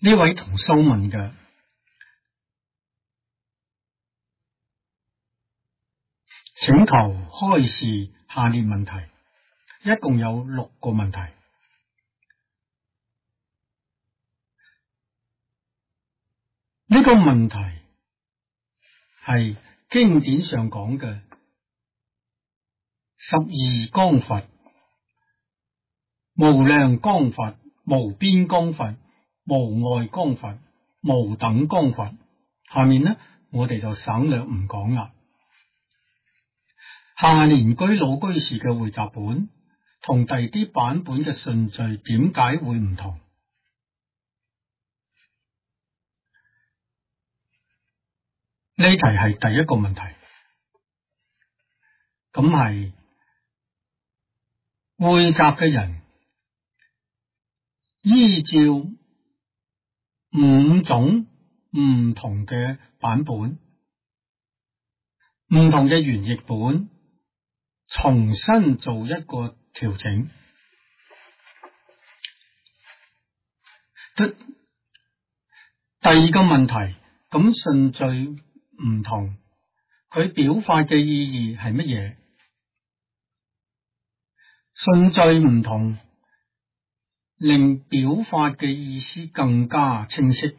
呢位同修問嘅，請求開示下列問題，一共有6個問題。呢個問題係經典上講嘅12光佛、無量光佛、無邊光佛、無礙光佛、無等光佛。下面呢，我哋就省略唔講啦。下蓮居老居士嘅匯集本同第啲版本嘅順序點解會唔同？呢題係第一個問題，咁係匯集嘅人依照5種唔同嘅版本、唔同嘅原譯本，重新做一個調整。第二個問題，咁順序唔同，佢表法嘅意義係乜嘢？順序唔同，令表法嘅意思更加清晰，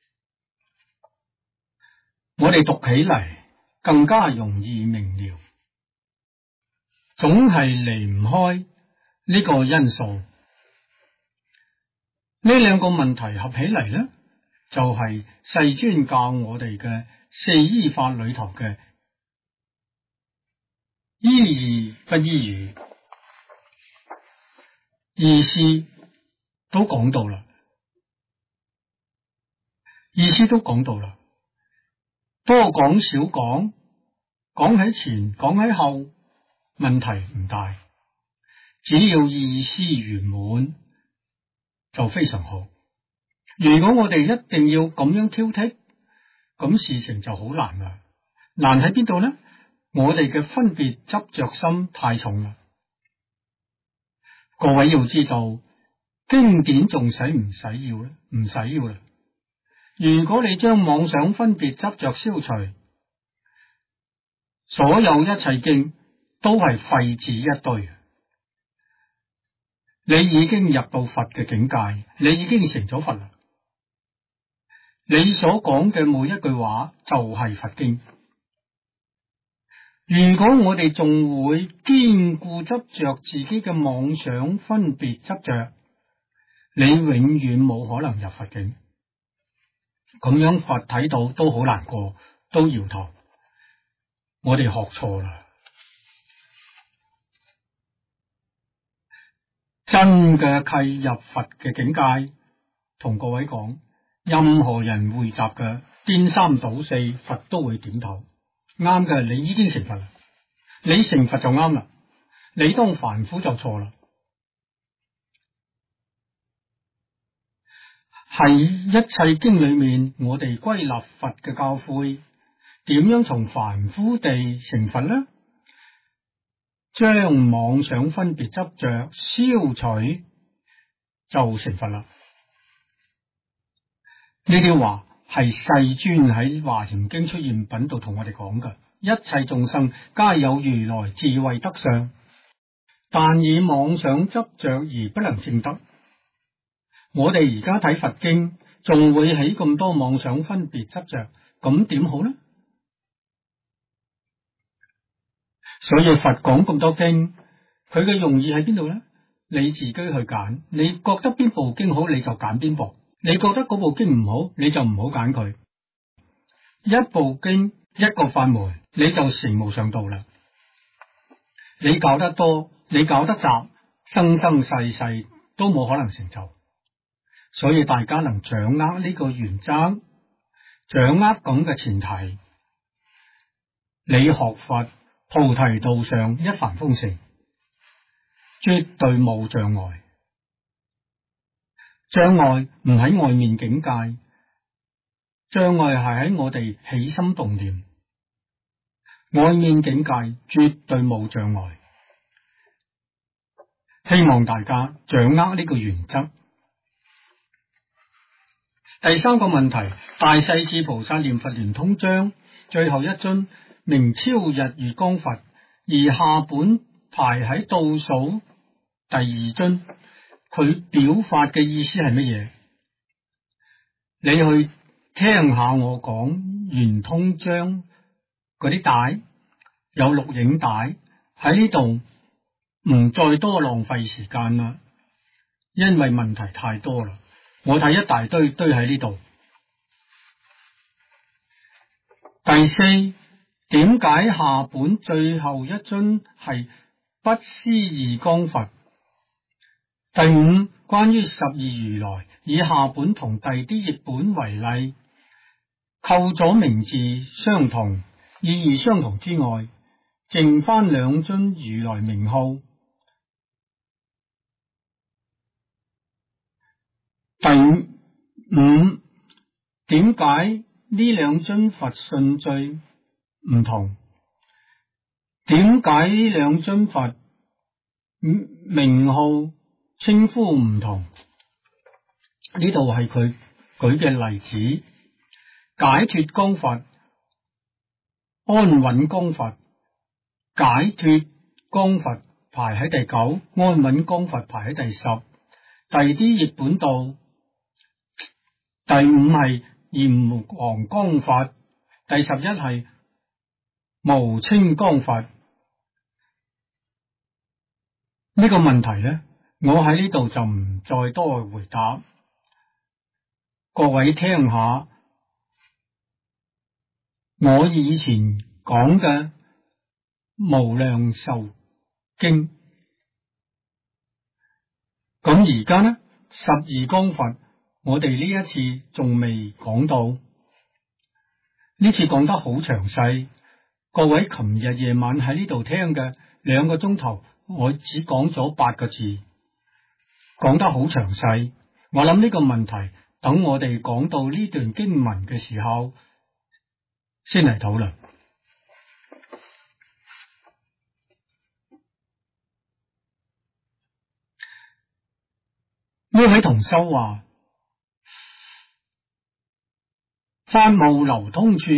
我哋讀起嚟更加容易明了。總係離唔開呢個因素。呢兩個問題合起嚟呢，就係世尊教我哋嘅四依法裏頭嘅依義不依語，意思都講到啦，多講少講，講喺前講喺後，問題唔大，只要意思圓滿就非常好。如果我哋一定要咁樣挑剔，咁事情就好難啦。難喺邊度呢？我哋嘅分別執着心太重啦。各位要知道，經典仲使唔使要呢？唔使要啦。如果你將妄想分別執着消除，所有一切經都係廢紙一堆。你已經入到佛嘅境界，你已經成咗佛啦。你所講嘅每一句話就係佛經。如果我哋仲會堅固執着自己嘅妄想分別執着，你永遠冇可能入佛境。咁樣佛睇到都好難過，都搖頭。我哋學錯啦。真嘅契入佛嘅境界，同各位講，任何人匯集嘅顛三倒四，佛都會點頭。啱嘅，你已經成佛啦，你成佛就啱啦，你當凡夫就錯啦。喺一切經裏面，我哋歸納佛嘅教誨，點樣從凡夫地成佛呢？將妄想分別執着消除就成佛啦。呢啲話係世尊喺華嚴經出現品度同我哋講嘅，一切眾生皆有如來智慧德相，但以妄想執着而不能證得。我哋而家睇佛經，仲會起咁多妄想分別執着，咁點好呢？所以佛講咁多經，佢嘅用意喺邊度呢？你自己去揀，你覺得邊部經好，你就揀邊部；你覺得嗰部經唔好，你就唔好揀佢。一部經，一個法門，你就成無上道啦。你搞得多，你搞得雜，生生世世都冇可能成就。所以大家能掌握呢個原則，掌握咁嘅前提，你學佛菩提道上一帆風順，絕對冇障礙。障礙唔喺外面境界，障礙係喺我哋起心動念。外面境界絕對冇障礙。希望大家掌握呢個原則。 第三個問題，大勢至菩薩念佛圓通章最後一尊名超日月光佛，而下本排喺倒數第二尊，佢表法嘅意思係乜嘢？你去聽下我講圓通章嗰啲帶，有錄影帶喺呢度，唔再多浪費時間啦，因為問題太多啦。我睇一大堆堆喺呢度。第四，點解下本最後一尊係不思議光佛？第五，關於十二如來，以下本同第啲譯本為例，扣咗名字相同、意義相同之外，剩翻兩尊如來名號。第五，點解呢兩尊佛順序唔同？點解呢兩尊佛名號稱呼唔同？呢度係佢舉嘅例子：解脫光佛、安穩光佛。解脫光佛排喺第9，安穩光佛排喺第10。第啲譯本度，第5係炎黃光佛，第11係無清光佛。呢個問題呢，我喺呢度就唔再多回答，各位聽下我以前講嘅無量壽經。咁而家呢，十二光佛我哋呢一次仲未講到，呢次講得好詳細，各位琴日夜晚喺呢度聽嘅2個鐘頭，我只講咗8個字，講得好詳細。我諗呢個問題等我哋講到呢段經文嘅時候先嚟討論。呢位同修話：法務流通處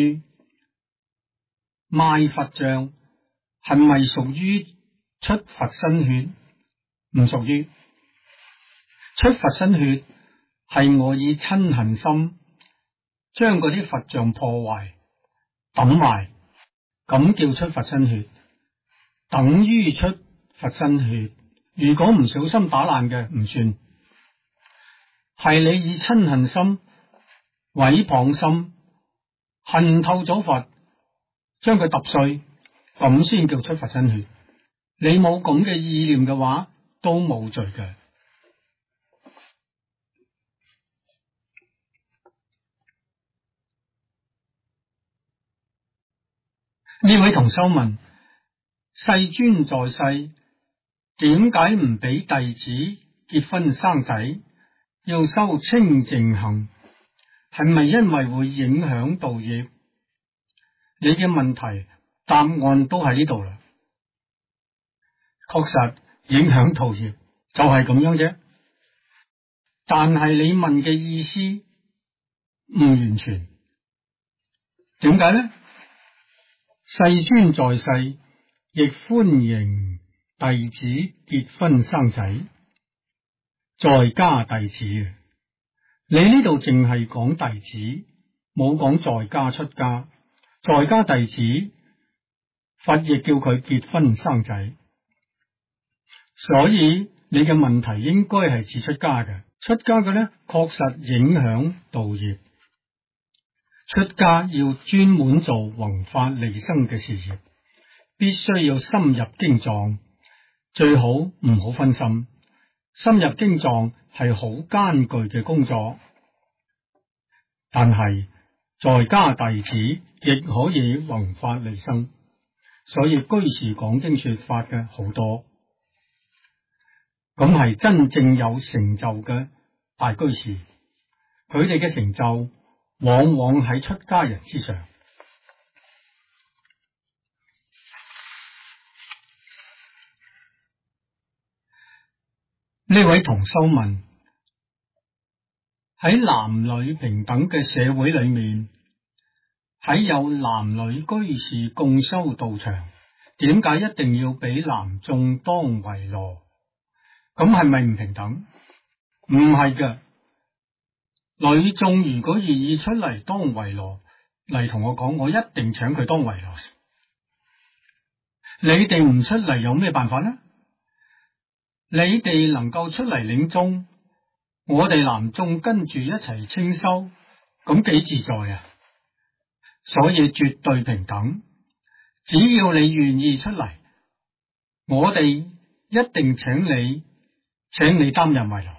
賣佛像係咪屬於出佛身血？唔屬於。出佛身血係我以嗔恨心將嗰啲佛像破壞抌埋，咁叫出佛身血，等於出佛身血。如果唔小心打爛嘅唔算，係你以嗔恨心、毀謗心恨透咗佛，將佢揼碎，咁先叫出佛身血。你冇咁嘅意念嘅話，都冇罪嘅。呢位同修問：世尊在世，點解唔俾弟子結婚生仔，要修清淨行？係咪因為會影響道業？你嘅問題答案都喺呢度啦。確實影響道業，就係咁樣啫。但係你問嘅意思唔完全。點解呢？世尊在世，亦歡迎弟子結婚生仔，在家弟子。你呢度淨係講弟子，冇講在家出家。在家弟子，佛亦叫佢結婚生仔，所以你嘅問題應該係指出家嘅。出家嘅呢，確實影響道業。出家要專門做弘法利生嘅事業，必須要深入經藏，最好唔好分心。深入經藏係好艱巨嘅工作，但係在家弟子亦可以弘法利生，所以居士講經說法嘅好多，咁係真正有成就嘅大居士，佢哋嘅成就往往喺出家人之上。呢位同修問： 喺男女平等嘅社會裏面，喺有男女居士共修道場，點解一定要俾男眾當為羅？咁係咪唔平等？唔係嘅，女眾如果願意出嚟當為羅，嚟同我講，我一定請佢當為羅。你哋唔出嚟有咩辦法呢？你哋能夠出嚟領宗，我哋男眾跟住一齊清修，咁幾自在啊！所以絕對平等，只要你願意出嚟，我哋一定請你擔任為羅。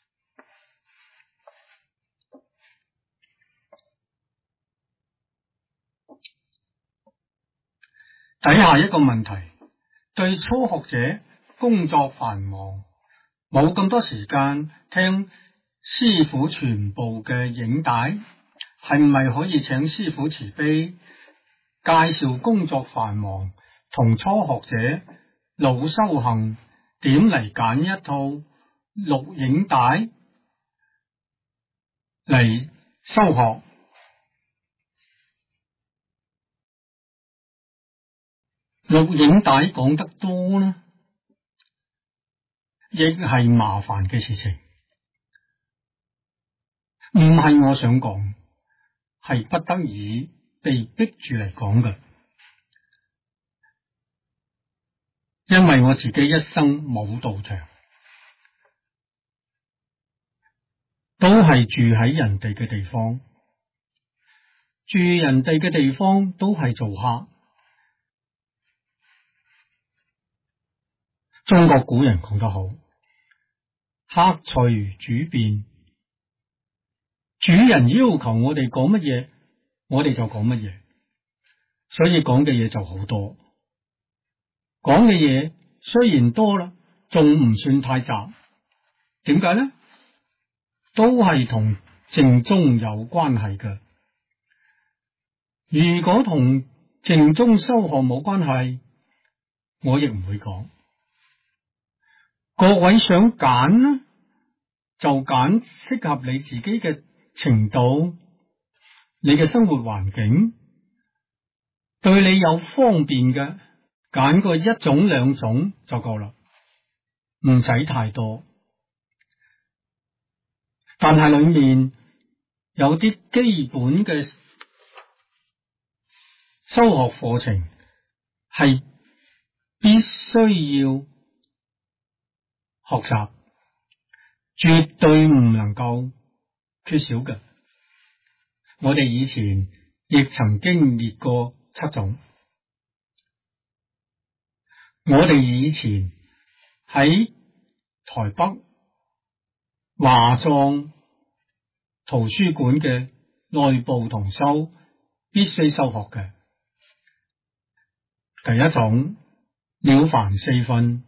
底下一個問題，對初學者工作繁忙，冇咁多時間聽師父全部嘅影帶，係唔係可以請師父慈悲介紹工作繁忙同初學者老修行點嚟揀一套錄影帶嚟修學？錄影帶講得多呢，亦係麻煩嘅事情，唔係我想講，係不得已被逼住嚟講嘅。因為我自己一生冇道場，都係住喺人哋嘅地方，住人哋嘅地方都係做客。中國古人講得好，客隨主便，主人要求我哋講乜嘢，我哋就講乜嘢，所以講嘅嘢就好多。講嘅嘢雖然多啦，仲唔算太雜。點解呢？都係同淨宗有關係嘅。如果同淨宗修學冇關係，我亦唔會講。各位想揀呢，就揀適合你自己嘅程度，你嘅生活環境，對你有方便嘅，揀個一種兩種就夠啦，唔使太多。但係裏面有啲基本嘅修學課程係必須要學習，絕對唔能夠缺少嘅。我哋以前亦曾經列過7種。我哋以前喺台北華藏圖書館嘅內部同修必須修學嘅，第一種了凡四訓，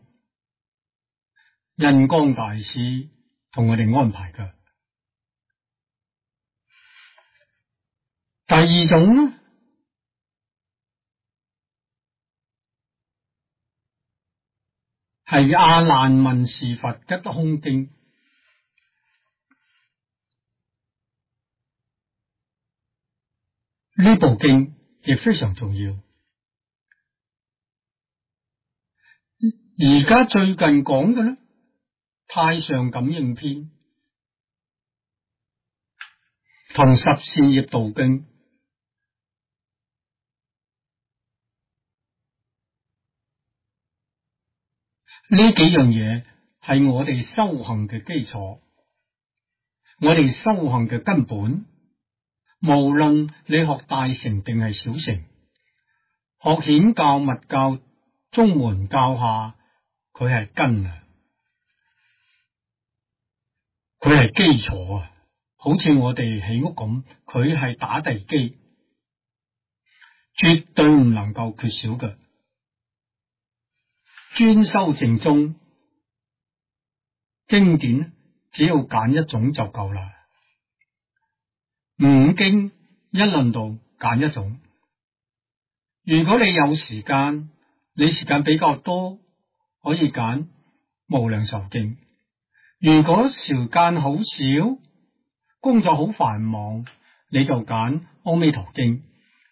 印光大師同我哋安排嘅。第二種呢，係阿難問事佛吉空經。呢部經亦非常重要。而家最近講嘅呢，太上感應篇同十善業道經，呢幾樣嘢係我哋修行嘅基礎，我哋修行嘅根本。無論你學大乘定係小乘，學顯教、密教、宗門教下，佢係根啊，佢係基礎啊，好似我哋起屋咁，佢係打地基，絕對唔能夠缺少嘅。專修淨宗經典，只要揀一種就夠啦。五經一論道揀一種。如果你有時間，你時間比較多，可以揀無量壽經。如果時間好少， 工作好繁忙，你就揀《阿彌陀經》，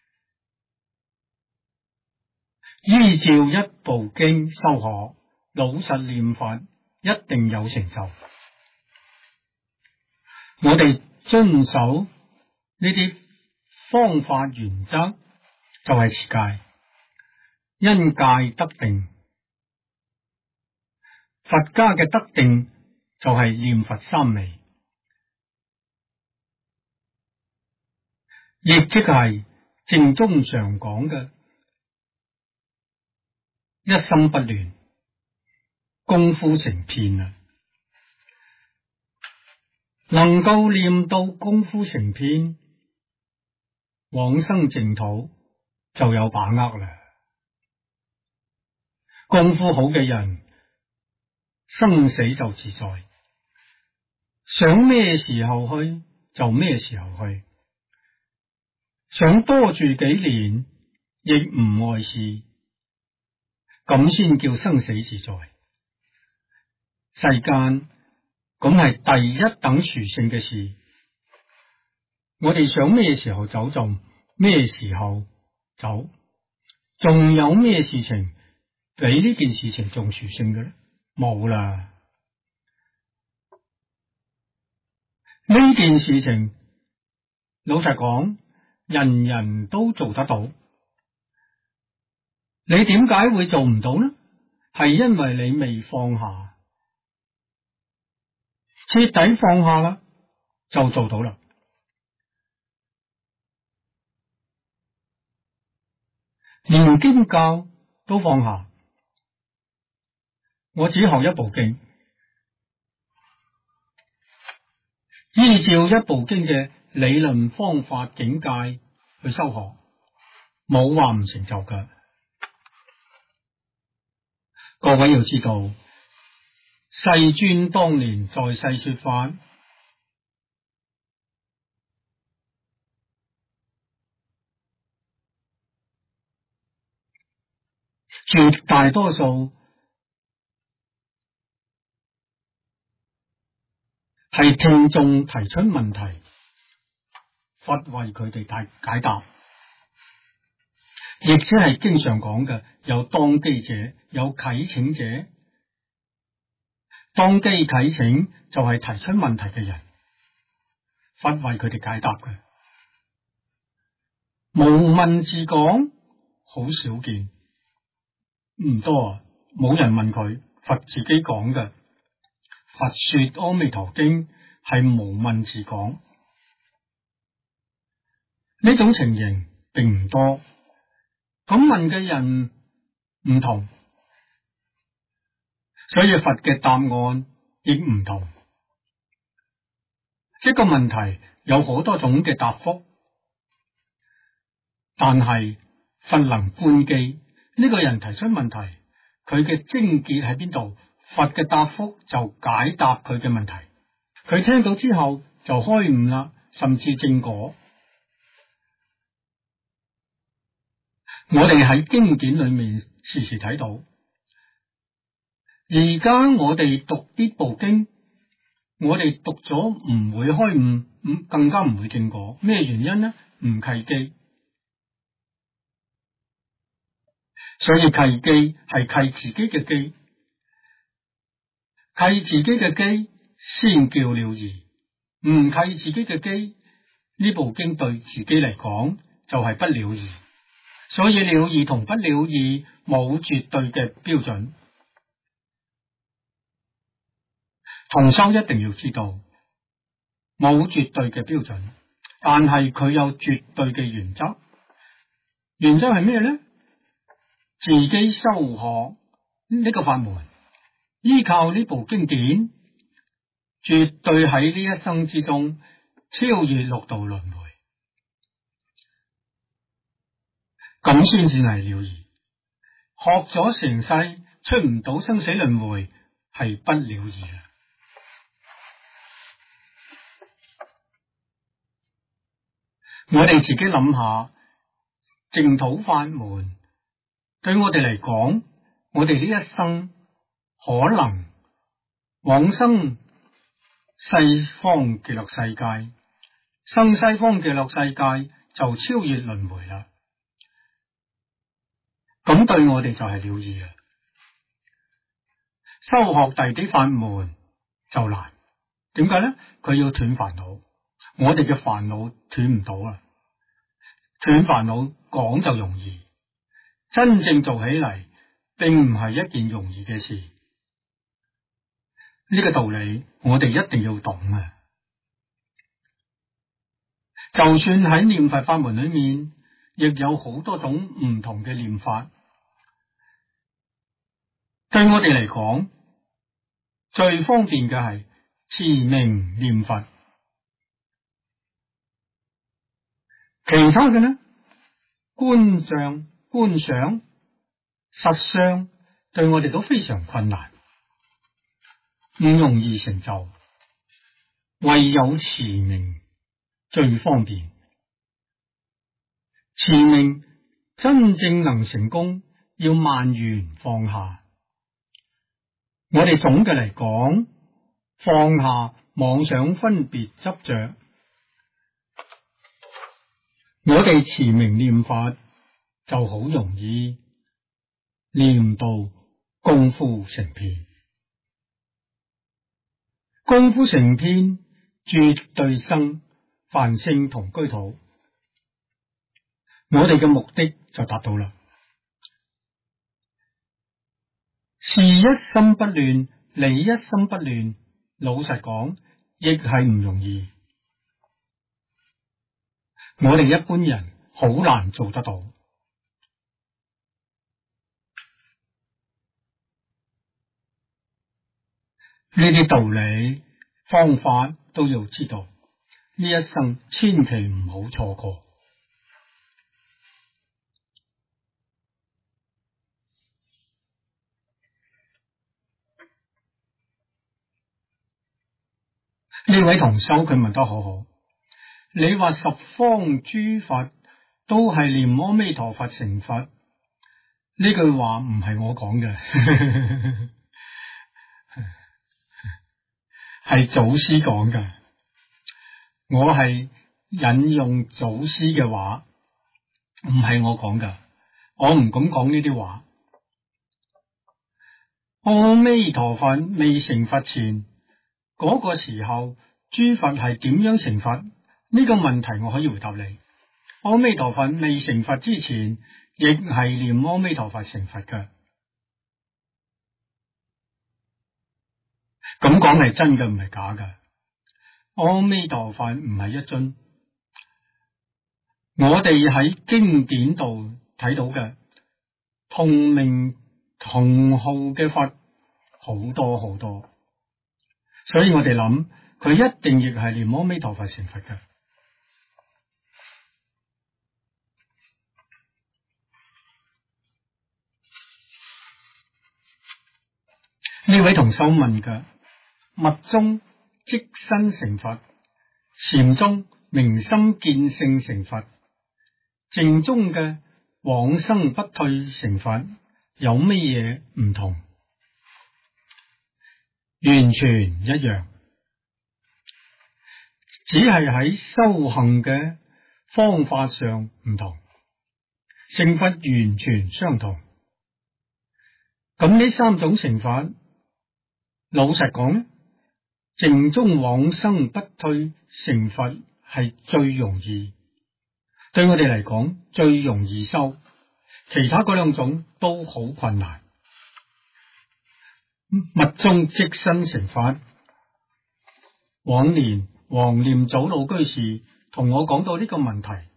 依照一部經修學，老實念佛，一定有成就。我哋遵守呢啲方法原則，就係持戒，因戒得定。佛家嘅得定就係念佛三昧，亦即係正宗常講嘅一心不亂，功夫成片啊！能夠念到功夫成片，往生淨土就有把握啦。功夫好嘅人，生死就自在，想咩時候去就咩時候去，想多住幾年亦唔礙事，咁先叫生死自在。世間咁係第一等殊勝嘅事，我哋想咩時候走就咩時候走，仲有咩事情比呢件事情仲殊勝嘅咧？冇啦。呢件事情老實講，人人都做得到，你點解會做唔到呢？係因為你未放下，徹底放下啦，就做到啦。連經教都放下，我只學一部經，依照一部經嘅理論方法境界去修學，冇話唔成就㗎。各位要知道，世尊當年在世說法，絕大多數係聽眾提出問題，佛為佢哋解答，亦即係經常講嘅有當機者，有啟請者。當機啟請就係提出問題嘅人，佛為佢哋解答嘅。無問自講好少見，唔多啊，冇人問佢，佛自己講嘅。佛說阿彌陀經係無問自講，呢種情形並唔多。咁問嘅人唔同，所以佛嘅答案亦唔同。一個問題有好多種嘅答覆，但係佛能觀機，呢個人提出問題，佢嘅症結喺邊度？佛嘅答覆就解答佢嘅問題，佢聽到之後就開悟啦，甚至正果。我哋喺經典裏面時時睇到，而家我哋讀呢部經，我哋讀咗唔會開悟，更加唔會正果。咩原因呢？唔契機。所以契機係契自己嘅機，契自己嘅機先叫了義，唔契自己嘅機，呢部經對自己嚟講就係不了義。所以了義同不了義冇絕對嘅標準，同修一定要知道冇絕對嘅標準，但係佢有絕對嘅原則。原則係咩呢？自己修學呢個法門，依靠呢部經典，絕對喺呢一生之中超越六道輪迴，咁先至係了義。學咗成世出唔到生死輪迴，係不了義啊！我哋自己諗下，淨土法門對我哋嚟講，我哋呢一生可能往生西方極樂世界， 生西方極樂世界就超越輪迴啦。咁對我哋就係了義啦。修學第啲法門就難，點解呢？佢要斷煩惱，我哋嘅煩惱斷唔到啊！斷煩惱講就容易，真正做起嚟並唔係一件容易嘅事。呢個道理我哋一定要懂啊！就算喺念佛法門裏面，亦有好多種唔同嘅念法。對我哋嚟講，最方便嘅係持名念佛，其他嘅呢，觀像、觀想、實相，對我哋都非常困難，唔容易成就。唯有持名最方便，持名真正能成功，要萬緣放下。我哋總嘅嚟講，放下妄想分別執着，我哋持名念法就好容易，念到功夫成片，功夫成片絕對生梵性同居土，我哋嘅目的就達到啦。事一心不亂，理一心不亂，老實講，亦係唔容易。我哋一般人好難做得到。呢啲道理方法都要知道，呢一生千祈唔好錯過。呢位同修佢問得好好，你話十方諸佛都係念阿彌陀佛成佛，呢句話唔係我講嘅，係祖師講嘅。我係引用祖師嘅話，唔係我講嘅，我唔敢講呢啲話。阿彌陀佛未成佛前，嗰個時候諸佛係點樣成佛？呢個問題我可以回答你。阿彌陀佛未成佛之前，亦係念阿彌陀佛成佛嘅。咁講係真嘅，唔係假嘅。阿彌陀佛唔係一尊，我哋喺經典度睇到嘅同名同號嘅佛好多好多，所以我哋諗佢一定亦係念阿彌陀佛成佛嘅。呢位同修問嘅密宗即身成佛，禪宗明心見性成佛，淨宗嘅往生不退成佛，有乜嘢唔同？完全一樣，只係喺修行嘅方法上唔同，成佛完全相同。咁呢三種成法，老實講咧，淨宗往生不退成佛係最容易，對我哋嚟講最容易修，其他嗰兩種都好困難。密宗即身成佛，往年黃念祖老居士同我講到呢個問題，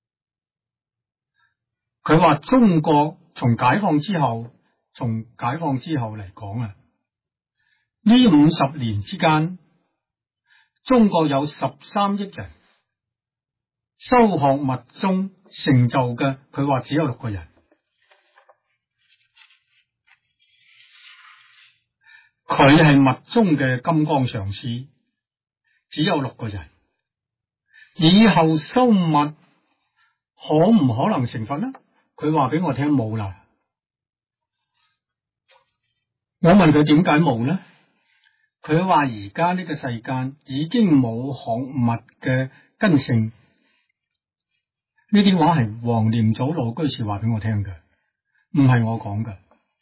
佢話中國從解放之後嚟講啊，呢50年之間，中國有13億人修學密宗成就嘅，佢話只有6個人。佢係密宗嘅金剛上師，只有6個人。以後修密可唔可能成佛呢？佢話俾我聽冇啦。我問佢點解冇呢？佢話而家呢個世間已經冇學密嘅根性。呢啲話係黃念祖老居士話俾我聽嘅，唔係我講嘅。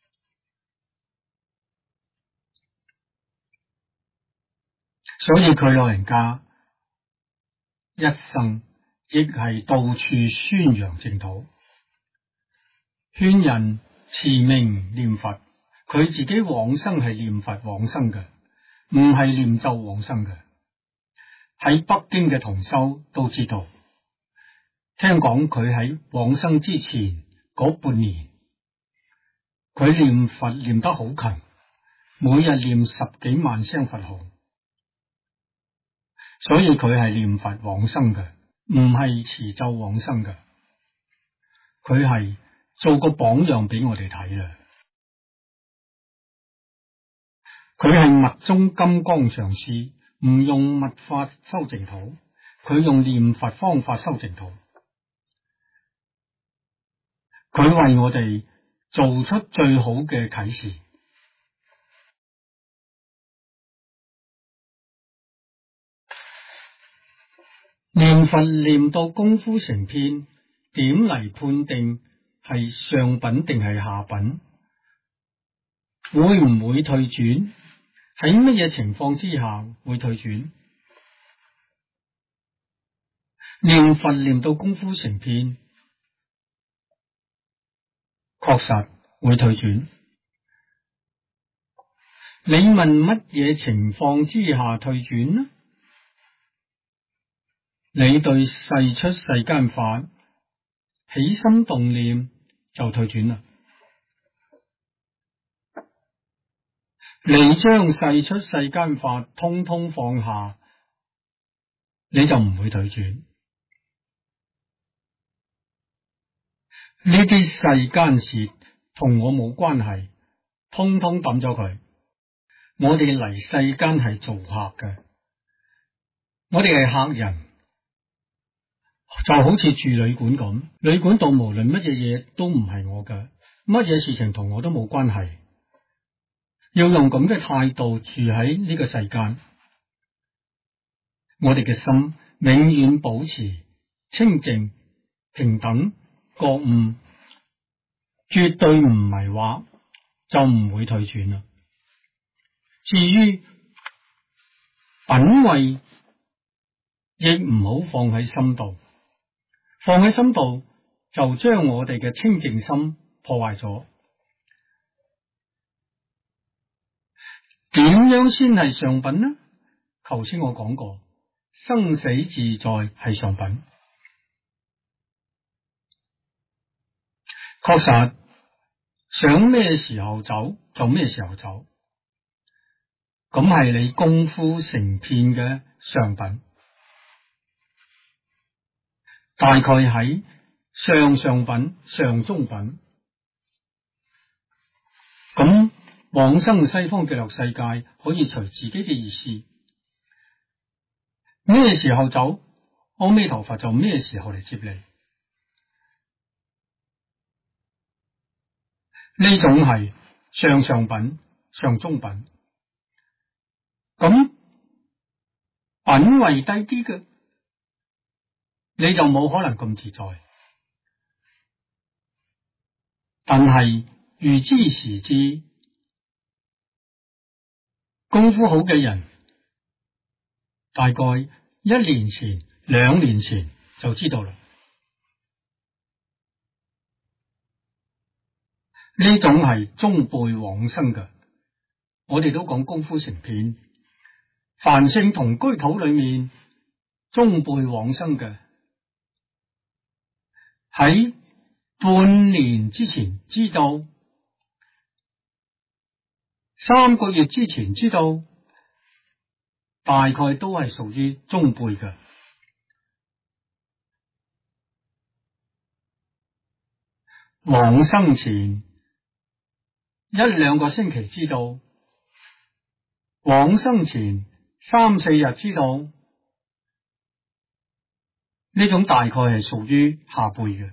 所以佢老人家一生亦係到處宣揚淨土，勸人持名念佛。佢自己往生係念佛往生嘅，唔係念咒往生嘅。喺北京嘅同修都知道，聽講佢喺往生之前嗰半年，佢念佛念得好勤，每日念10幾萬聲佛號，所以佢係念佛往生嘅，唔係持咒往生嘅。佢係做個榜樣俾我哋睇啦。佢係密宗金剛上師，唔用密法修淨土，佢用念佛方法修淨土。佢為我哋做出最好嘅啟示。念佛念到功夫成片，點嚟判定係上品定係下品？會唔會退轉？喺乜嘢情況之下會退轉？念佛念到功夫成片，確實會退轉。你問乜嘢情況之下退轉呢？你對世出世間法起心動念就退轉啦。你將世出世間法通通放下，你就唔會退轉。呢啲世間事同我冇關係，通通抌咗佢。我哋嚟世間係做客嘅，我哋係客人，就好似住旅館咁。旅館度無論乜嘢嘢都唔係我嘅，乜嘢事情同我都冇關係。要用咁嘅態度住喺呢個世間，我哋嘅心永遠保持清淨、平等、覺悟，絕對唔迷惑，就唔會退轉啦。至於品位，亦唔好放喺心度，放喺心度就將我哋嘅清淨心破壞咗。點樣先係上品呢？頭先我講過，生死自在係上品。確實，想咩時候走就咩時候走，咁係你功夫成片嘅上品。大概喺上品、上中品。咁往生西方極樂世界可以隨自己嘅意思，咩時候走，阿彌陀佛就咩時候嚟接你。呢種係上品、上中品。咁品位低啲嘅，你就冇可能咁自在。但係預知時知，功夫好嘅人，大概1年前、2年前就知道啦。呢種係中輩往生嘅，我哋都講功夫成片。凡聖同居土裏面，中輩往生嘅喺半年之前知道，3個月之前知道，大概都係屬於中輩嘅。往生前1-2個星期知道，往生前3-4日知道，呢種大概係屬於下輩嘅。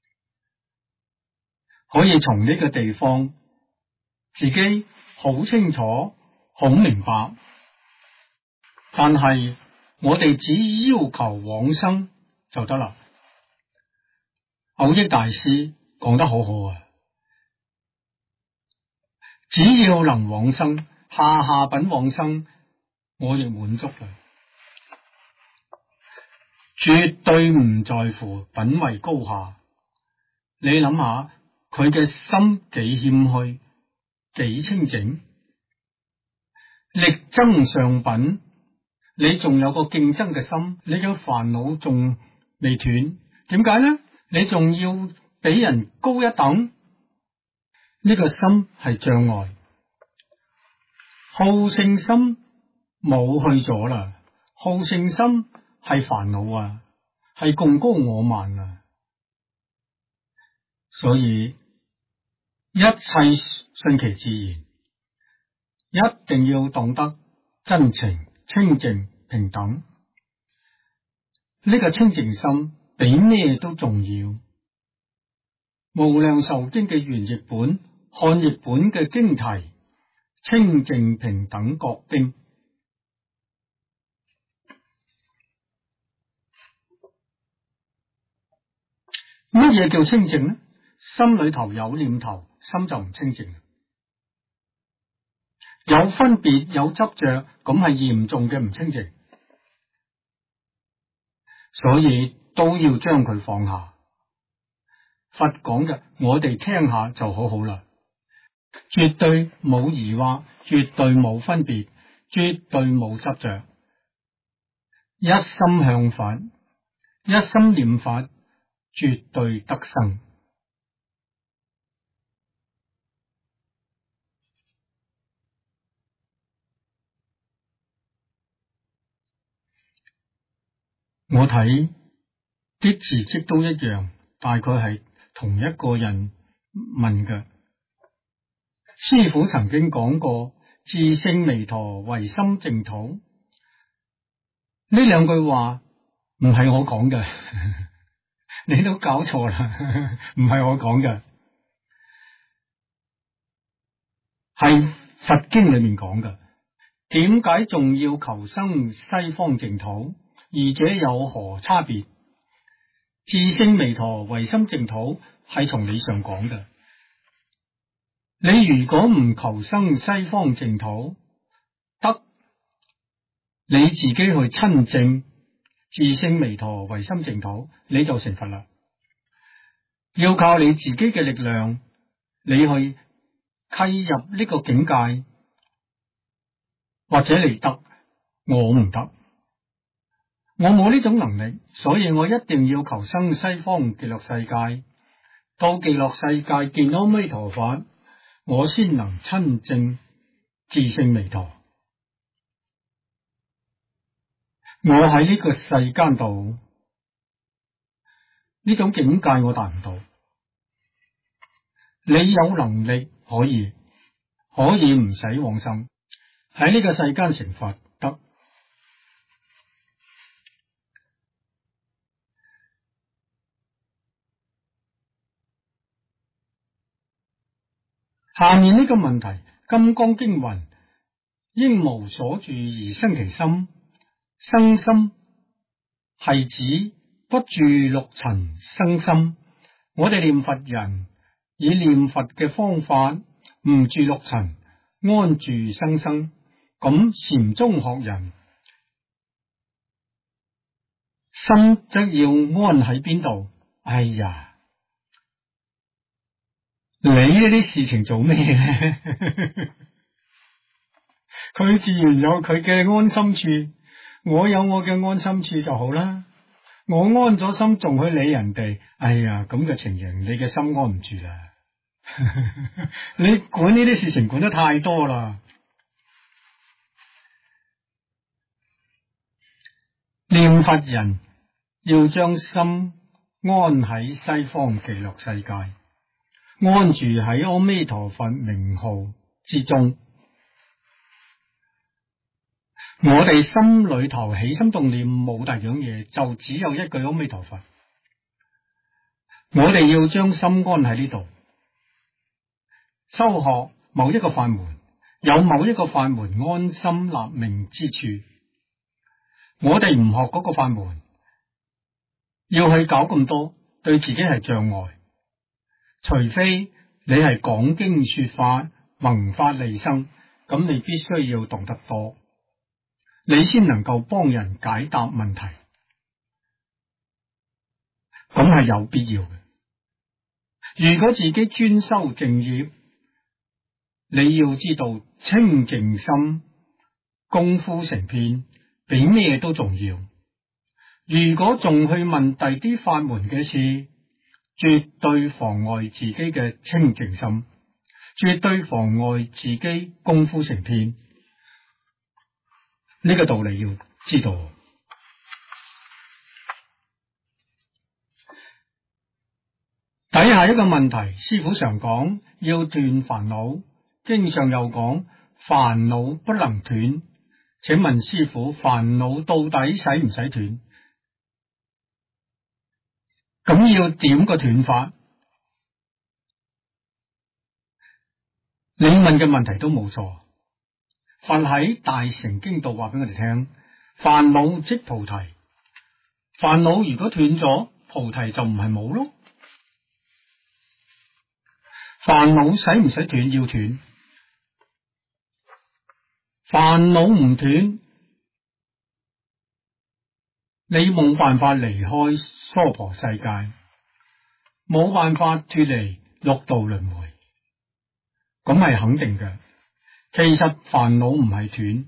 可以從呢個地方自己好清楚、好明白，但係我哋只要求往生就得啦。藕益大師講得好好啊，只要能往生，下品往生，我亦滿足啦。絕對唔在乎品位高下。你諗下，佢嘅心幾謙虛，幾清淨，力爭上品。你仲有個競爭嘅心，你嘅煩惱仲未斷，點解呢？你仲要比人高一等？呢個心係障礙，好勝心冇去咗啦。好勝心係煩惱啊，係貢高我慢啊。所以一切順其自然，一定要懂得真情、清淨、平等。呢個清淨心比咩都重要。無量壽經嘅原譯本、漢譯本嘅經題，清淨平等各經。乜嘢叫清淨呢？心裏頭有念頭，心就唔清淨。有分別有執着，咁係嚴重嘅唔清淨。所以都要將佢放下。佛講嘅，我哋聽下就好好啦。絕對冇疑惑，絕對冇分別，絕對冇執着，一心向法，一心念法，絕對得生。我睇啲字跡都一樣，大概係同一個人問嘅。師父曾經講過，自性彌陀唯心淨土，呢兩句話唔係我講嘅，你都搞錯啦，唔係我講嘅，係佛經裏面講嘅。點解仲要求生西方淨土？二者有何差別？自性彌陀唯心淨土係從理上講嘅。你如果唔求生西方淨土，得你自己去親證自性彌陀唯心淨土，你就成佛啦。要靠你自己嘅力量，你去契入呢個境界，或者你得，我唔得。我冇呢種能力，所以我一定要求生西方極樂世界。到極樂世界見阿彌陀佛，我先能親證自性彌陀。我喺呢個世間度，呢種境界我達唔到。你有能力可以唔使往生，喺呢個世間成佛得。下面呢個問題，《金剛經》云：應無所住而生其心。生心係指不住六塵生心。我哋念佛人以念佛嘅方法唔住六塵，安住生生。咁禪宗學人心則要安喺邊度？哎呀！你呢啲事情做咩咧？佢自然有佢嘅安心處，我有我嘅安心處就好啦。我安咗心，仲去理人哋？哎呀，咁嘅情形，你嘅心安唔住啦。你管呢啲事情管得太多啦。念佛人要將心安喺西方極樂世界，安住喺阿彌陀佛名號之中。我哋心裏頭起心動念冇第二樣嘢，就只有一句阿彌陀佛。我哋要將心安喺呢度。修學某一個法門，有某一個法門安心立命之處。 我哋唔學嗰個法門，要去搞咁多，對自己係障礙。除非你係講經說法，弘法利生，咁你必須要懂得多，你先能夠幫人解答問題，咁係有必要嘅。如果自己專修正業，你要知道清淨心功夫成片，比咩都重要。如果仲去問第啲法門嘅事，絕對妨礙自己嘅清淨心，絕對妨礙自己功夫成片。呢個道理要知道。底下一個問題，師父常講要斷煩惱，經上又講煩惱不能斷。請問師父，煩惱到底使唔使斷？咁要點個斷法？你問嘅問題都冇錯。佛喺大乘經度話俾我哋聽，煩惱即菩提。煩惱如果斷咗，菩提就唔係冇咯。煩惱使唔使斷？要斷。煩惱唔斷，你冇辦法離開娑婆世界，冇辦法脫離六道輪迴，咁係肯定嘅。其實煩惱唔係斷，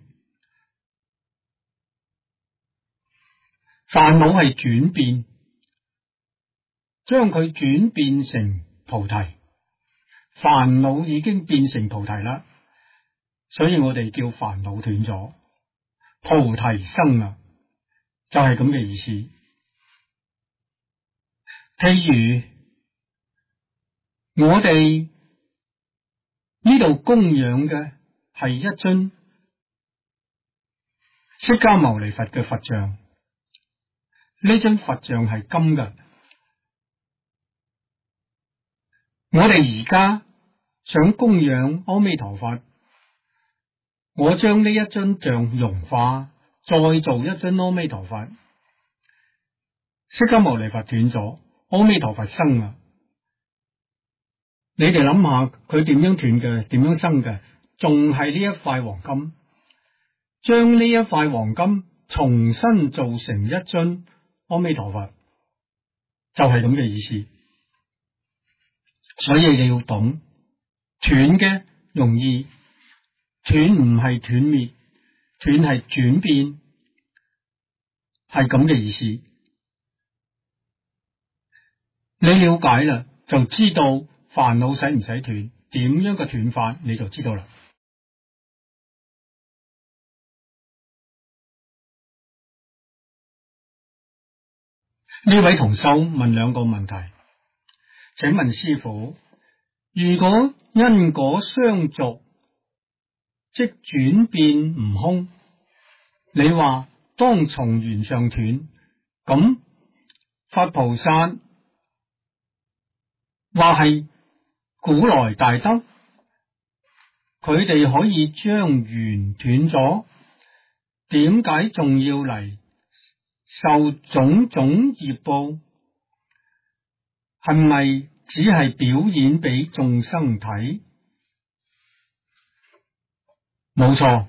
煩惱係轉變，將佢轉變成菩提。煩惱已經變成菩提啦，所以我哋叫煩惱斷咗，菩提生啦，就係咁嘅意思。譬如我哋呢度供養嘅係一尊釋迦牟尼佛嘅佛像，呢尊佛像係金嘅。我哋而家想供養阿彌陀佛，我將呢一尊像融化，再做一尊阿彌陀佛。釋迦牟尼佛斷咗，阿彌陀佛生啦。你哋諗下佢點樣斷嘅，點樣生嘅？仲係呢一塊黃金，將呢一塊黃金重新做成一尊阿彌陀佛，就係咁嘅意思。所以你要懂，斷嘅容易，斷唔係斷滅，斷係轉變，係咁嘅意思。你了解啦，就知道煩惱使唔使斷，點樣嘅斷法你就知道啦。呢位同修問兩個問題，請問師父，如果因果相續即轉變唔空，你話當從緣上斷，咁佛菩薩話係古來大德，佢哋可以將緣斷咗，點解仲要嚟受種種業報？係咪只係表演俾眾生睇？冇錯，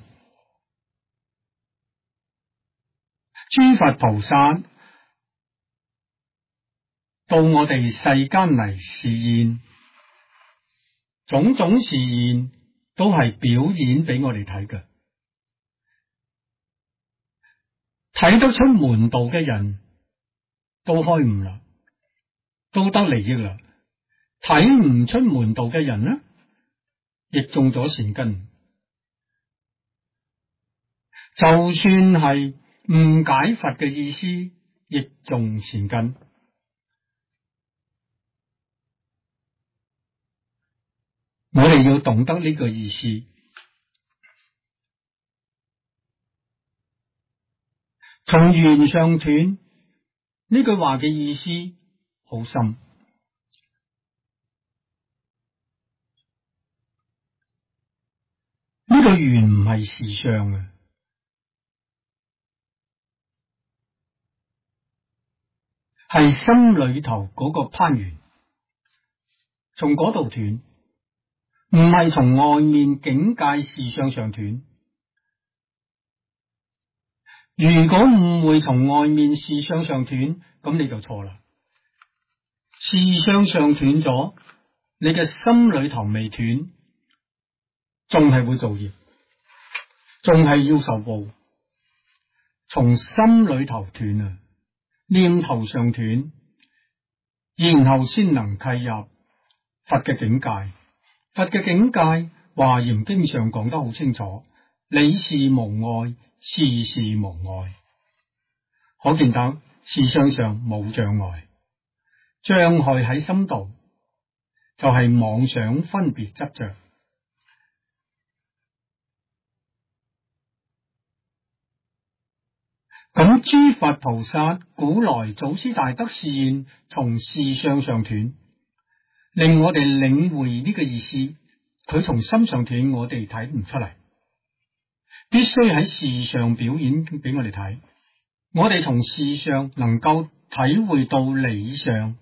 諸佛菩薩到我哋世間嚟示現，種種示現都係表演俾我哋睇嘅。睇得出門道嘅人都開悟啦，都得利益啦。睇唔出門道嘅人呢，亦種咗善根。就算係誤解佛嘅意思，亦種善根。我哋要懂得呢個意思。從緣上斷呢句話嘅意思好深。呢個緣唔係時相嘅， 係心裏頭嗰個攀緣，從嗰度斷，唔係從外面境界事相上斷。如果誤會從外面事相上斷，咁你就錯啦。事相上斷咗，你嘅心裏頭未斷，仲係會造業，仲係要受報。從心裏頭斷啊，念頭上斷，然後先能契入佛嘅境界。佛嘅境界，華嚴經上講得好清楚，理事無礙，事事無礙，可見得事相上冇障礙。障礙喺心度，就係妄想分別執着。咁諸佛菩薩古來祖師大德示現，從事相上斷，令我哋領會呢個意思。佢從心上斷，我哋睇唔出嚟，必須喺事上表演俾我哋睇。我哋從事上能夠體會到理上，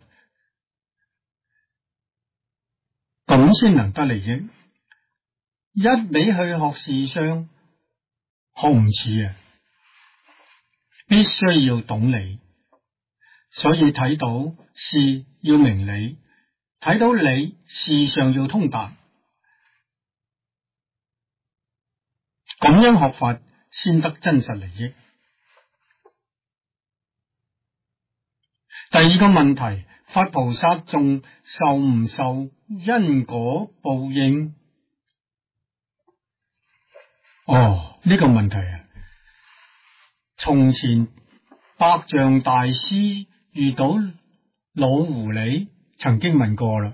咁先能得利益。一味去學事相，學唔似啊！必須要懂理，所以睇到事要明理，睇到理事上要通達，咁樣學法先得真實利益。第二個問題，佛菩薩仲受唔受因果報應？呢個問題啊，從前百丈大師遇到老狐狸，曾經問過啦。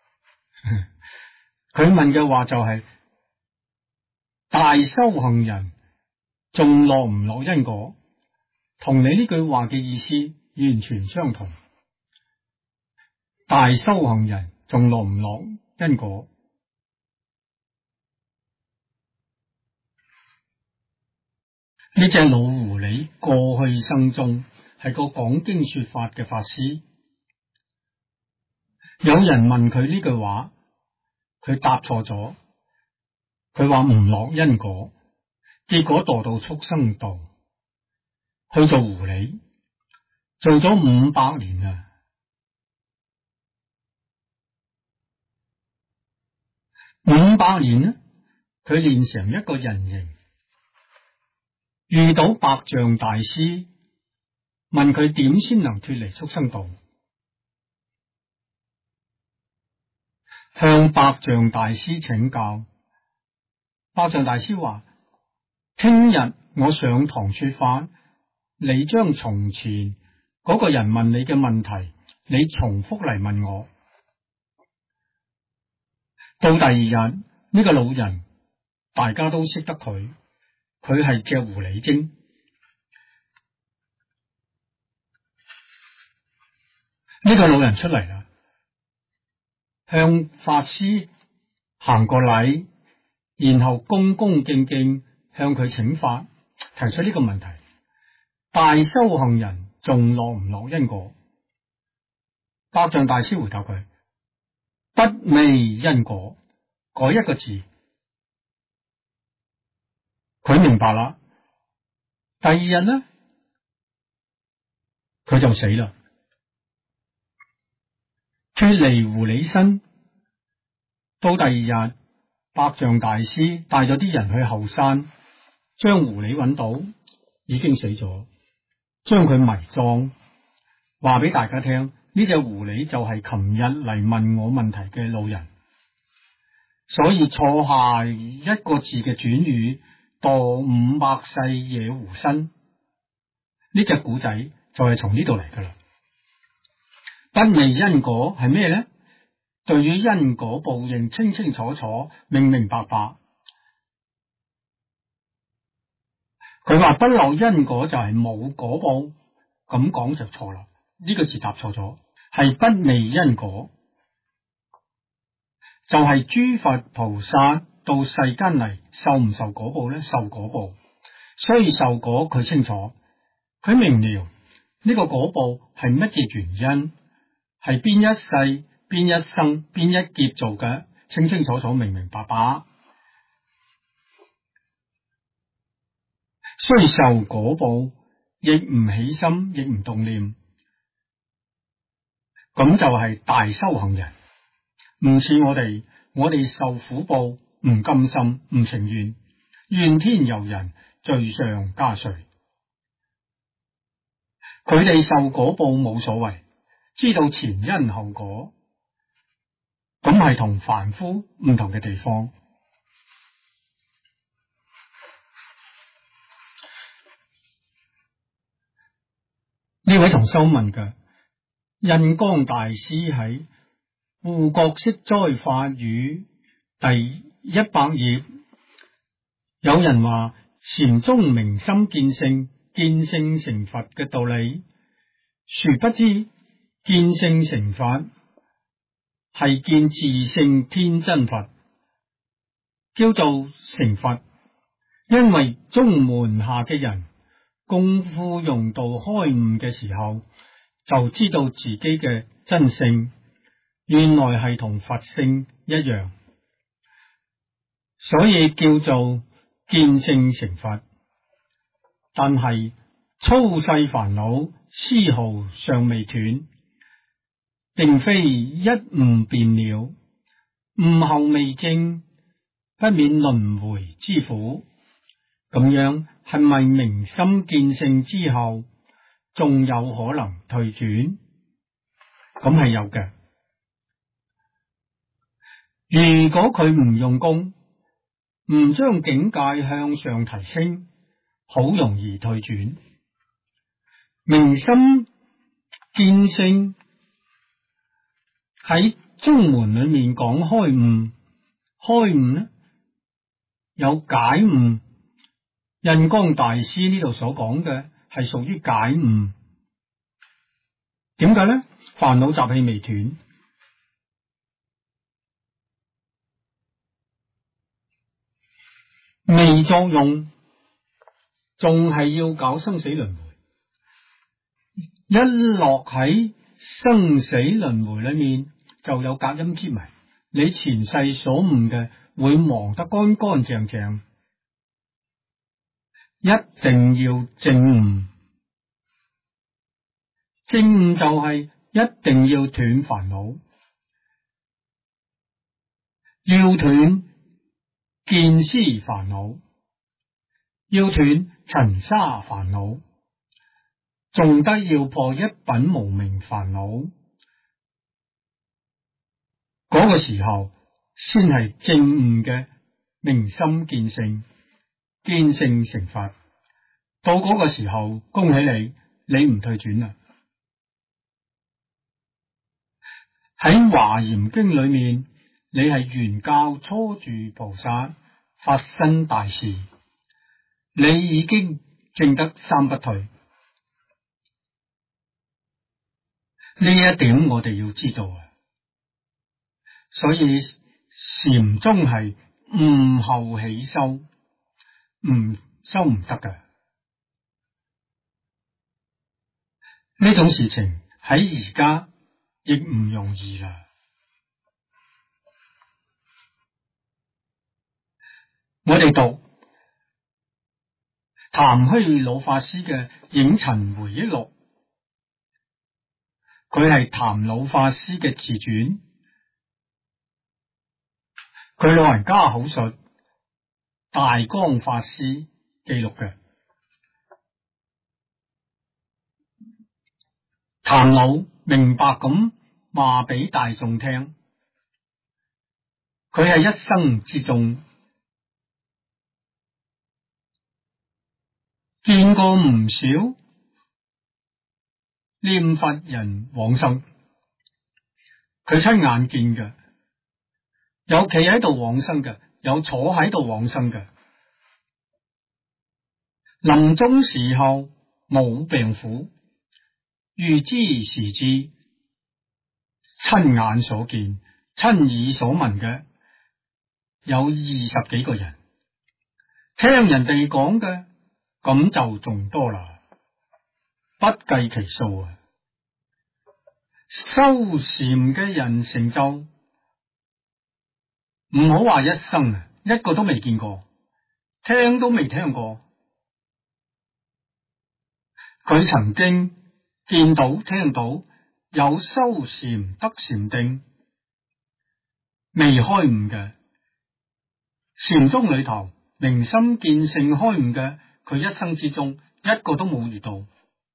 佢問嘅話就係：大修行人仲落唔落因果？同你呢句話嘅意思完全相同。大修行人仲落唔落因果？呢隻老狐狸過去生中係個講經說法嘅法師，有人問佢呢句話，佢答錯咗，佢話唔落因果，結果墮到畜生道，去做狐狸，做咗500年啊！500年呢，佢練成一個人形。遇到百丈大師，問佢點先能脫離畜生道，向百丈大師請教。百丈大師話：聽日我上堂說法，你將從前嗰個人問你嘅問題，你重複嚟問我。到第二日，呢個老人大家都識得佢。佢係隻狐狸精，呢個老人出嚟啦，向法師行個禮，然後恭恭敬敬向佢請法，提出呢個問題：大修行人仲落唔落因果？百丈大師回答佢：不昧因果，改一個字。佢明白啦。第二日呢，佢就死啦，脫離狐狸身。到第二日，百丈大師帶咗啲人去後山，將狐狸揾到，已經死咗，將佢埋葬，話俾大家聽，呢隻狐狸就係琴日嚟問我問題嘅老人。所以錯下一個字嘅轉語，墮500世野狐身，呢隻古仔就係從呢度嚟噶啦。不昧因果係咩呢？對於因果報應清清楚楚、明明白白。佢話不落因果就係冇果報，咁講就錯啦。呢個字答錯咗，係不昧因果，就係諸佛菩薩到世間嚟受唔受果報呢？受果報，所以受果佢清楚，佢明了。 呢個果報係乜嘢原因，係邊一世、邊一生、邊一劫做嘅，清清楚楚、明明白白。雖受果報，亦唔起心，亦唔動念，咁就係大修行人。唔似我哋受苦報，唔甘心，唔情願，怨天尤人，罪上加罪。佢哋受果報冇所謂，知道前因後果，咁係同凡夫唔同嘅地方。呢位同修問嘅印光大師喺《護國釋災法語》第100頁，有人話禪宗明心見性，見性成佛嘅道理，殊不知見性成佛係見自性天真佛，叫做成佛。因為宗門下嘅人功夫用到開悟嘅時候，就知道自己嘅真性，原來係同佛性一樣，所以叫做見性成佛。但係粗細煩惱絲毫尚未斷，並非一悟便了，悟後未證，不免輪迴之苦。咁樣係咪明心見性之後，仲有可能退轉？咁係有嘅。如果佢唔用功，唔將境界向上提升，好容易退轉。明心見性喺宗門裏面講開悟，開悟呢有解悟。印光大師呢度所講嘅係屬於解悟。點解呢？煩惱習氣未斷，未作用，仲係要搞生死輪迴。一落喺生死輪迴裏面，就有隔陰之謎。你前世所悟嘅會忘得乾乾淨淨。一定要證悟，證悟就係一定要斷煩惱，要斷見思煩惱，要斷塵沙煩惱，仲得要破一品無明煩惱。嗰個時候先係證悟嘅明心見性，見性成佛。到嗰個時候，恭喜你，你唔退轉啦。喺華嚴經裏面，你係原教初住菩薩，法身大事，你已經證得三不退。呢一點我哋要知道啊。所以禪宗係悟後起修，唔修唔得㗎。呢種事情喺而家亦唔容易啦。我哋讀譚虛老法師嘅《影塵回憶錄》，佢係譚老法師嘅自傳，佢老人家口述，大光法師記錄嘅。譚老明白咁話俾大眾聽，佢係一生之中見過唔少念佛人往生，佢親眼見嘅，有企喺度往生嘅，有坐喺度往生嘅，臨終時候冇病苦，預知時至，親眼所見，親耳所聞嘅有20幾個人，聽人哋講嘅咁就仲多啦。 不計其數啊！修禪嘅人成就唔好話一生啊，一個都未見過，聽都未聽過。佢曾經見到聽到有修禪得禪定未開悟嘅，禪宗裏頭明心見性開悟嘅，佢一生之中一個都冇遇到，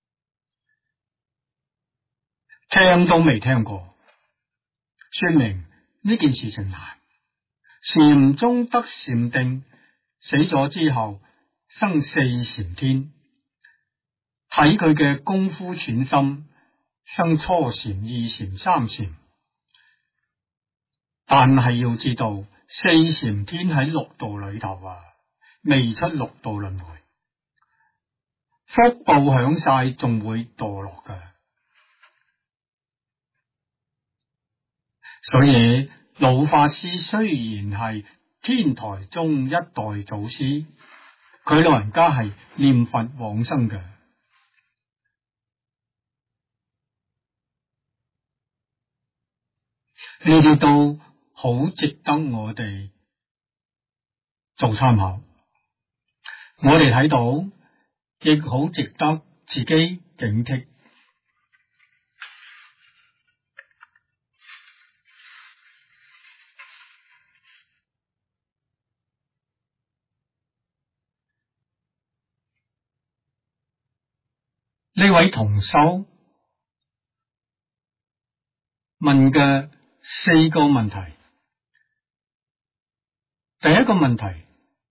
聽都未聽過，說明呢件事情難。禪宗得禪定，死咗之後生四禪天，睇佢嘅功夫淺深，生初禪、二禪、三禪。但係要知道，四禪天喺六道裏頭啊，未出六道輪迴，福報享晒，仲會墮落㗎。所以老法師雖然係天台宗一代祖師，佢老人家係念佛往生嘅。呢啲都好值得我哋做參考，我哋睇到亦好值得自己警惕。呢位同修問嘅4個問題，第一個問題，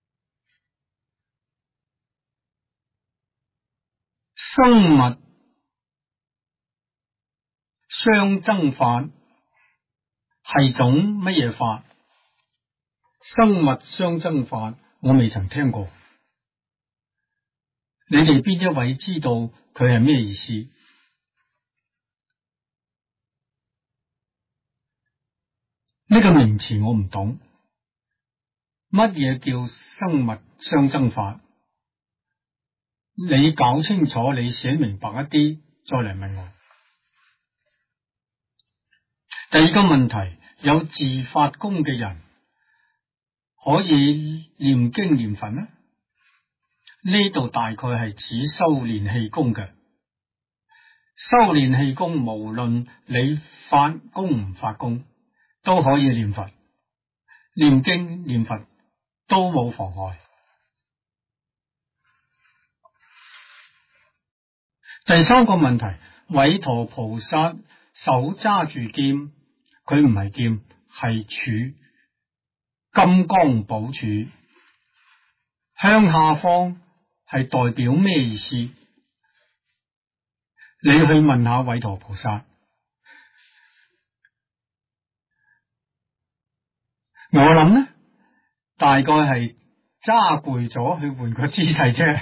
生物相爭法係種乜嘢法？生物相爭法我未曾聽過，你哋邊一位知道佢係咩意思？呢個名詞我唔懂，乜嘢叫生物相爭法？你搞清楚，你寫明白一啲，再嚟問我。第二個問題，有自發功嘅人可以念經念佛咩？呢度大概係指修練氣功嘅。修練氣功，無論你發功唔發功，都可以念佛、念經、念佛都冇妨礙。第三個問題，韋陀菩薩手揸住劍，佢唔係劍，係杵，金剛寶杵，向下方係代表咩意思？你去問下韋陀菩薩。我諗呢，大概係揸攰咗去換個姿勢啫。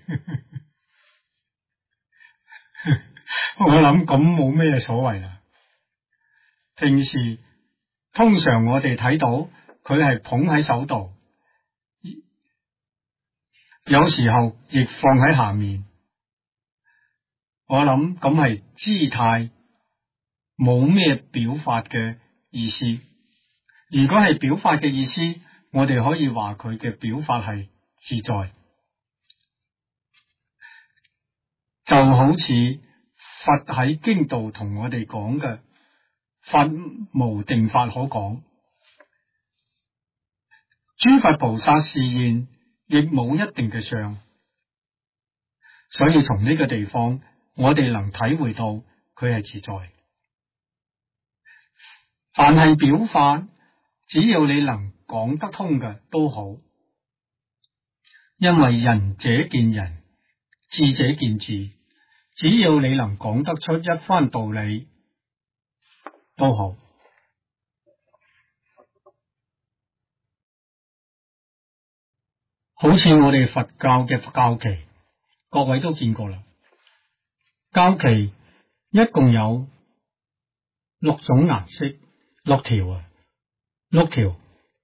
我諗咁冇咩所謂啦。平時通常我哋睇到佢係捧喺手度，有時候亦放喺下面。我諗咁係姿態，冇咩表法嘅意思。如果係表法嘅意思，我哋可以話佢嘅表法係自在，就好似佛喺經度同我哋講嘅，佛無定法可講，諸佛菩薩示現亦冇一定嘅相，所以從呢個地方我哋能體會到佢係自在。凡係表法，只要你能講得通嘅都好，因為仁者見仁，智者見智，只要你能講得出一番道理都好。好似我哋佛教嘅教旗，各位都見過啦。教旗一共有6種顏色，6條啊，6條，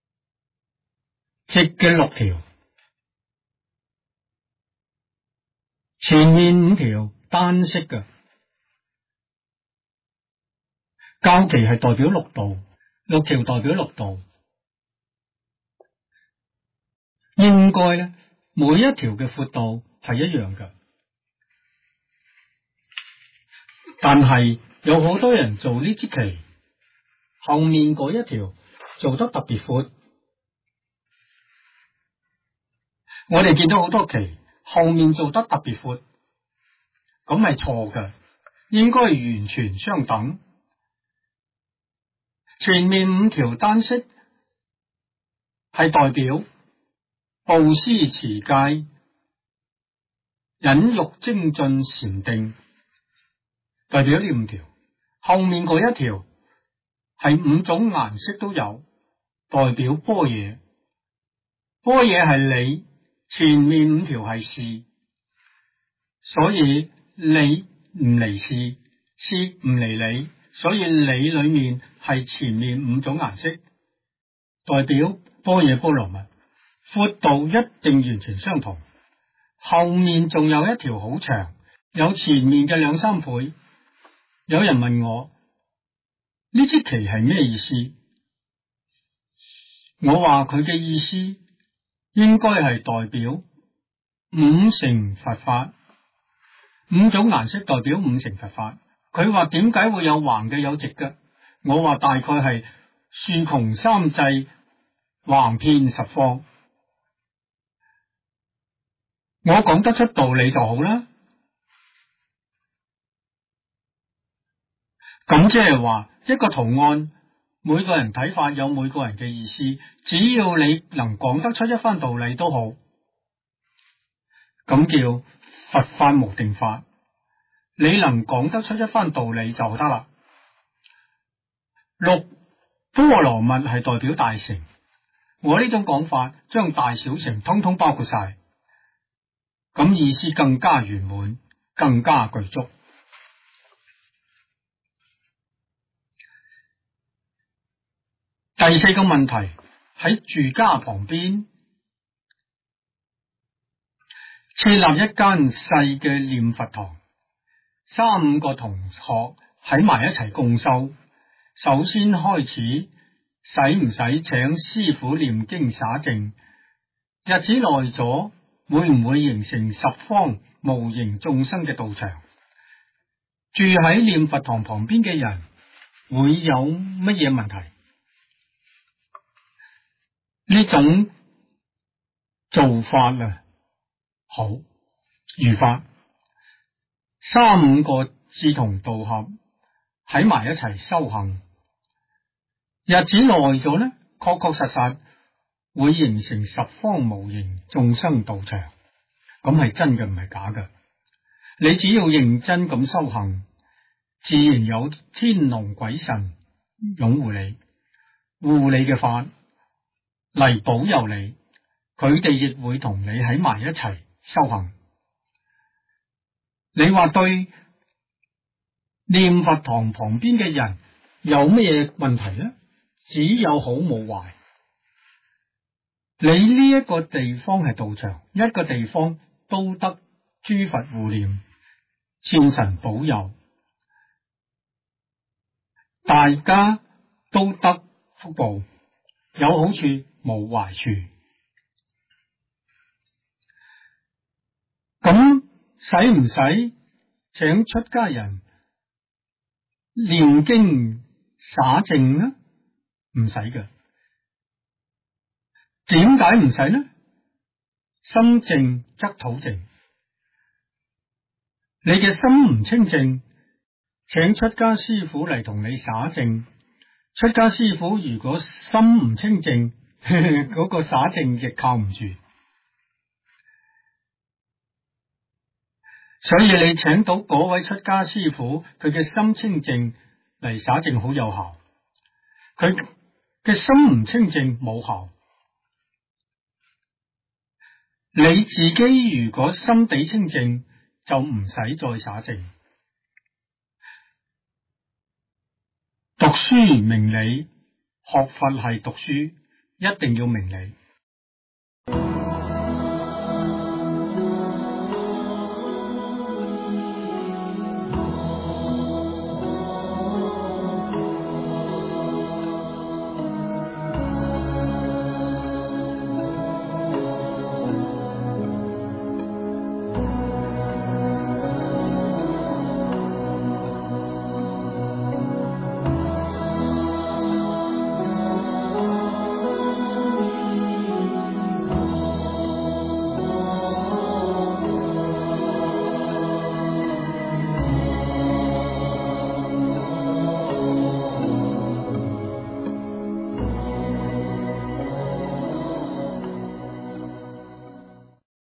直嘅6條，前面5條， 單色嘅，交期係代表六度，6條代表六度，應該咧每一條嘅闊度係一樣嘅，但係有好多人做呢支旗，後面嗰一條做得特別闊。我哋見到好多旗後面做得特別闊，咁係錯嘅，應該完全相等。前面5條單色係代表布施持戒、忍辱精進禪定，代表呢5條。後面嗰一條係5種顏色都有，代表般若。般若係理，前面5條係事，所以理唔離事，事唔離理，所以理裏面係前面5種顏色，代表般若波羅蜜。闊度一定完全相同，後面仲有一條好長，有前面嘅2、3倍。有人問我呢支旗係咩意思？我話佢嘅意思應該係代表5乘佛法，5種顏色代表5乘佛法。佢話點解會有橫嘅有直嘅？我話大概係豎窮三際，橫遍十方。我講得出道理就好啦。咁即係話一個圖案，每個人睇法有每個人嘅意思，只要你能講得出一番道理都好，咁叫佛法無定法。你能講得出一番道理就得啦。6波羅蜜係代表大乘，我呢種講法將大小乘通通包括晒，咁意思更加圓滿，更加具足。第4個問題，喺住家旁邊設立一間細嘅念佛堂，3、5個同學喺埋一齊共修。首先開始，使唔使請師父念經灑淨？日子耐咗，會唔會形成十方無形眾生嘅道場？住喺念佛堂旁邊嘅人會有乜嘢問題？呢種做法啊，好如法，3、5個志同道合喺埋一齊修行，日子耐咗呢，確確實實會形成十方無形眾生道場，咁係真嘅，唔係假嘅。你只要認真咁修行，自然有天龍鬼神擁護你，護你嘅法嚟保佑你，佢哋亦會同你喺埋一齊修行。你話對念佛堂旁邊嘅人有咩問題呢？只有好冇壞。你呢一個地方係道場，一個地方都得諸佛護念，善神保佑，大家都得福報，有好處冇壞處。咁使唔使請出家人念經灑淨呢？唔使嘅。點解唔使呢？心淨則土淨。你嘅心唔清淨，請出家師父嚟同你灑淨。出家師父如果心唔清淨，嗰個灑淨亦靠唔住。所以你請到嗰位出家師父，佢嘅心清淨嚟灑淨好有效。佢嘅心唔清淨冇效。你自己如果心地清淨，就唔使再灑淨。讀書明理，學佛係讀書，一定要明理。